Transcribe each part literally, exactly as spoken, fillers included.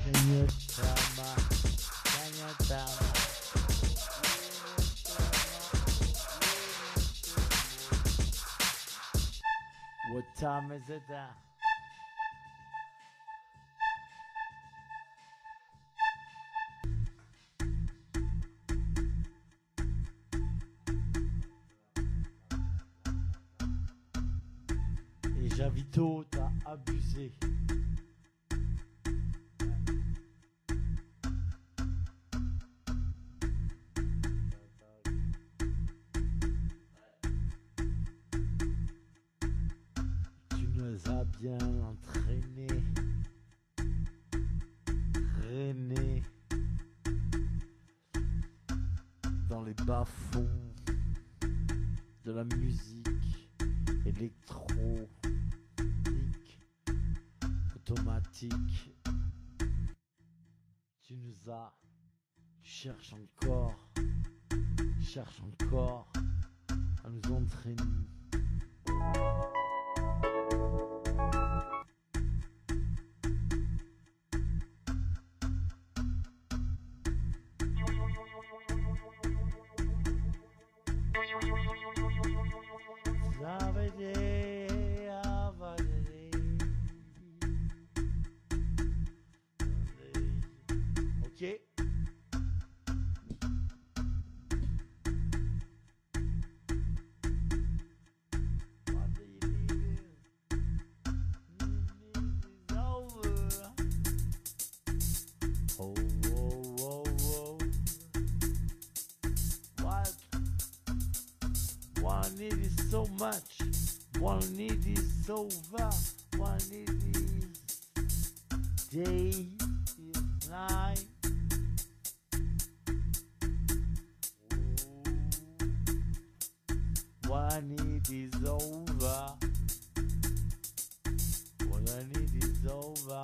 Kanyatama, Kanyatama. What time is it now? Et Javito, t'as abusé. Tu nous as bien entraînés, traînés dans les bas-fonds de la musique électronique, automatique. Tu nous as, tu cherches encore, cherche encore à nous entraîner. Ok. Oh, oh, oh, oh. What? One need is so much. One need is over. One need is day is night. One need is over. What I need is over.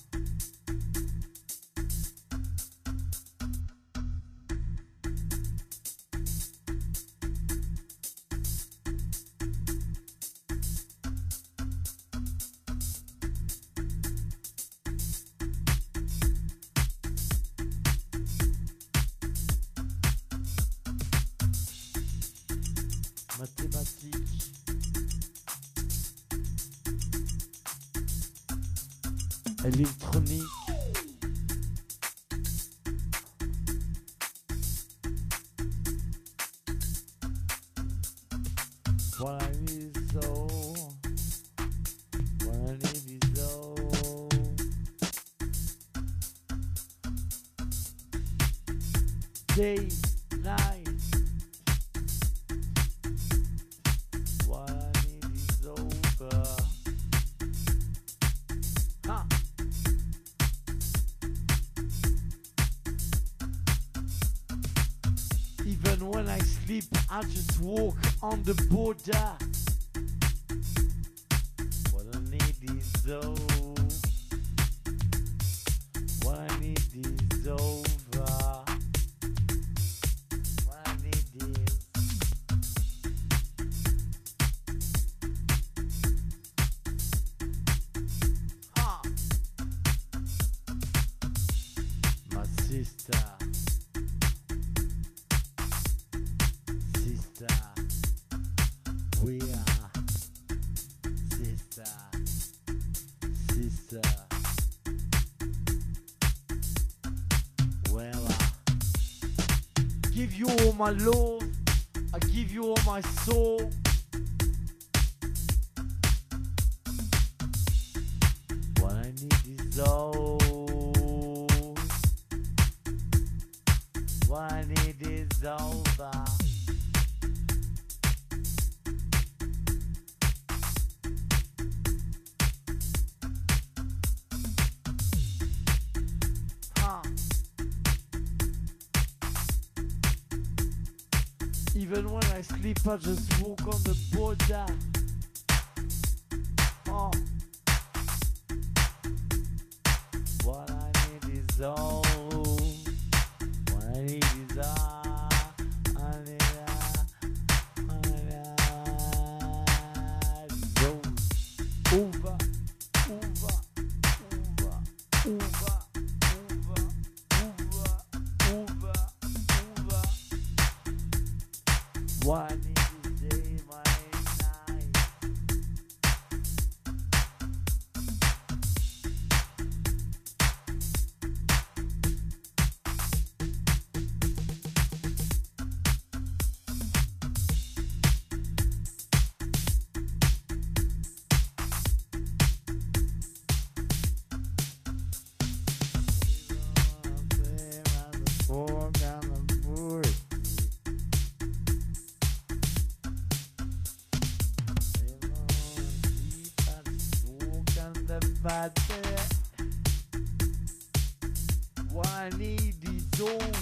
Mathématiques, électronique, what I need is so, what I need is so, day, night. What I need is over. Huh. Even when I sleep, I just walk on the border. What I need is over. What I need is over. What I need is. Ah. My sister. Sister. We are. Sister. Sister. Well, I give you all my love. I give you all my soul. What I need is all. What I need is over. Huh. Even when I sleep, I just walk on the border. Oh. What I need is all. What I need is all. I need all. I need all. Over, over, over, over, One is day, one is night. One is old.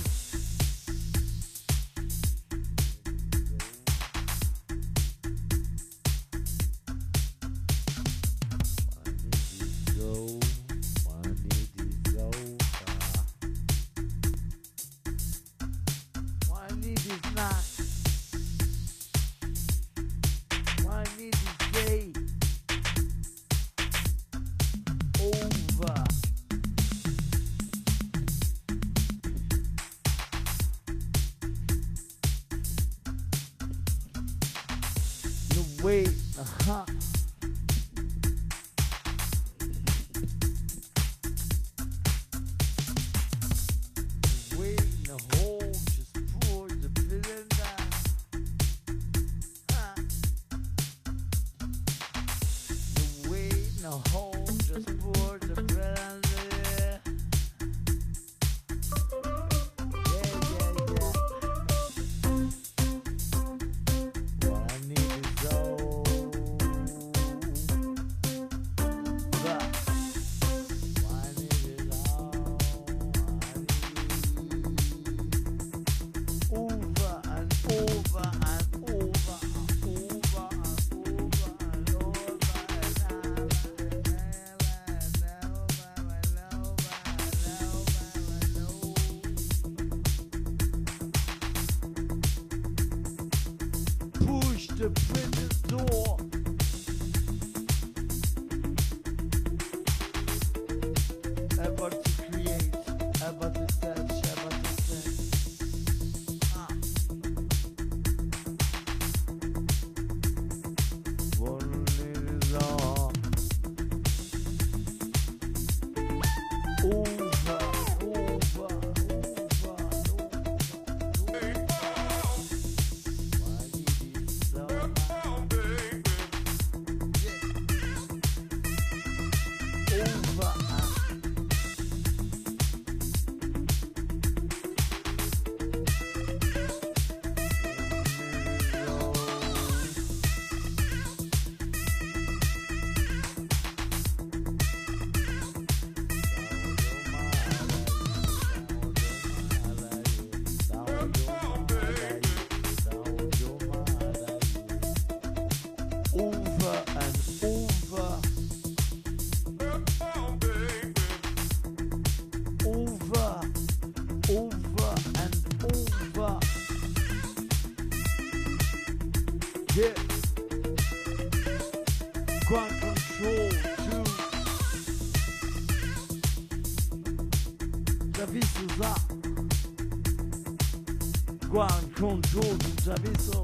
Wait, uh-huh. Wait in the hole, just pour the villain down. Huh. The wait in the hole, just pour the villain down. The prison door. About to create, about to search, about to search. Ah. One is on. Over, over, over, over. Yeah. Ground control two. J'avais ça. Ground control, j'avais ça.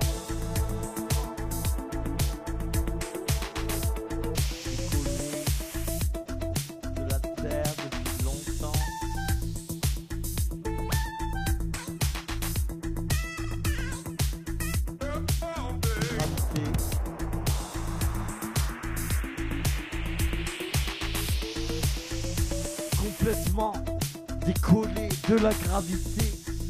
De la terre depuis longtemps. Complètement décollé de la gravité.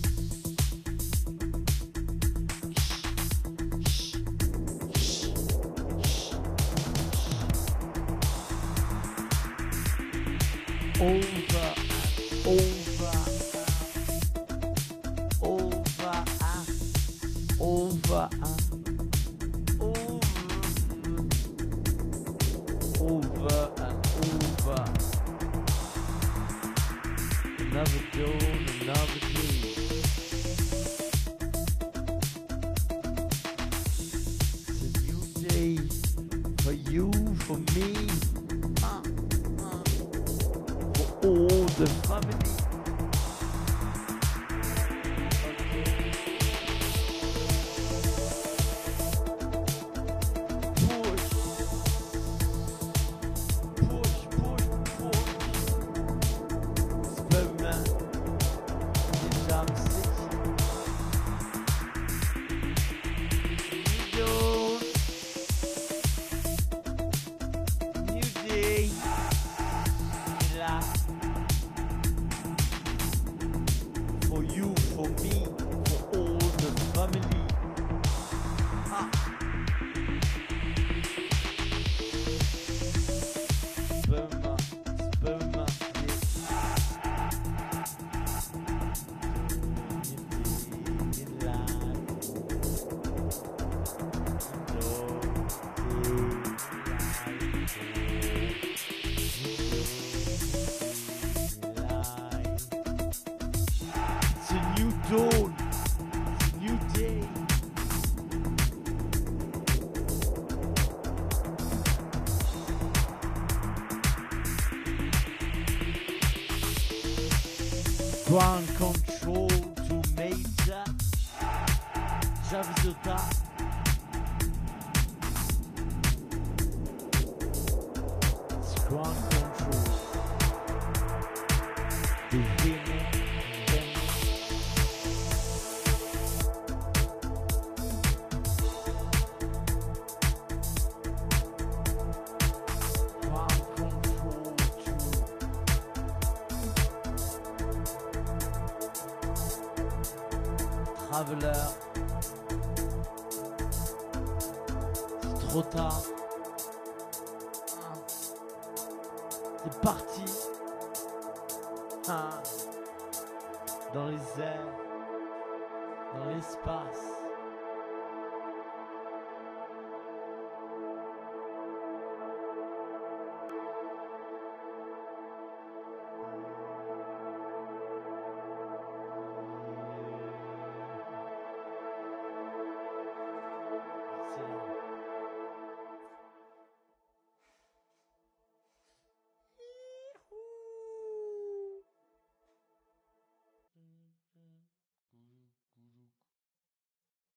Over, over, over, over, over, over and over. Another dawn, another day. It's a new day for you, for me, uh, uh, for all the family. laugh. For you, for me, for all the family. Ah. Sperma, sperma, it's a new dawn, it's a new day. Ground control to Major Javizota. It's ground control to Vimy, Vimy. Ground control to Traveler. C'est trop tard. Ah. C'est parti. Ah. Dans les airs, dans l'espace.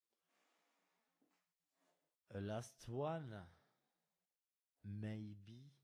A last one, maybe.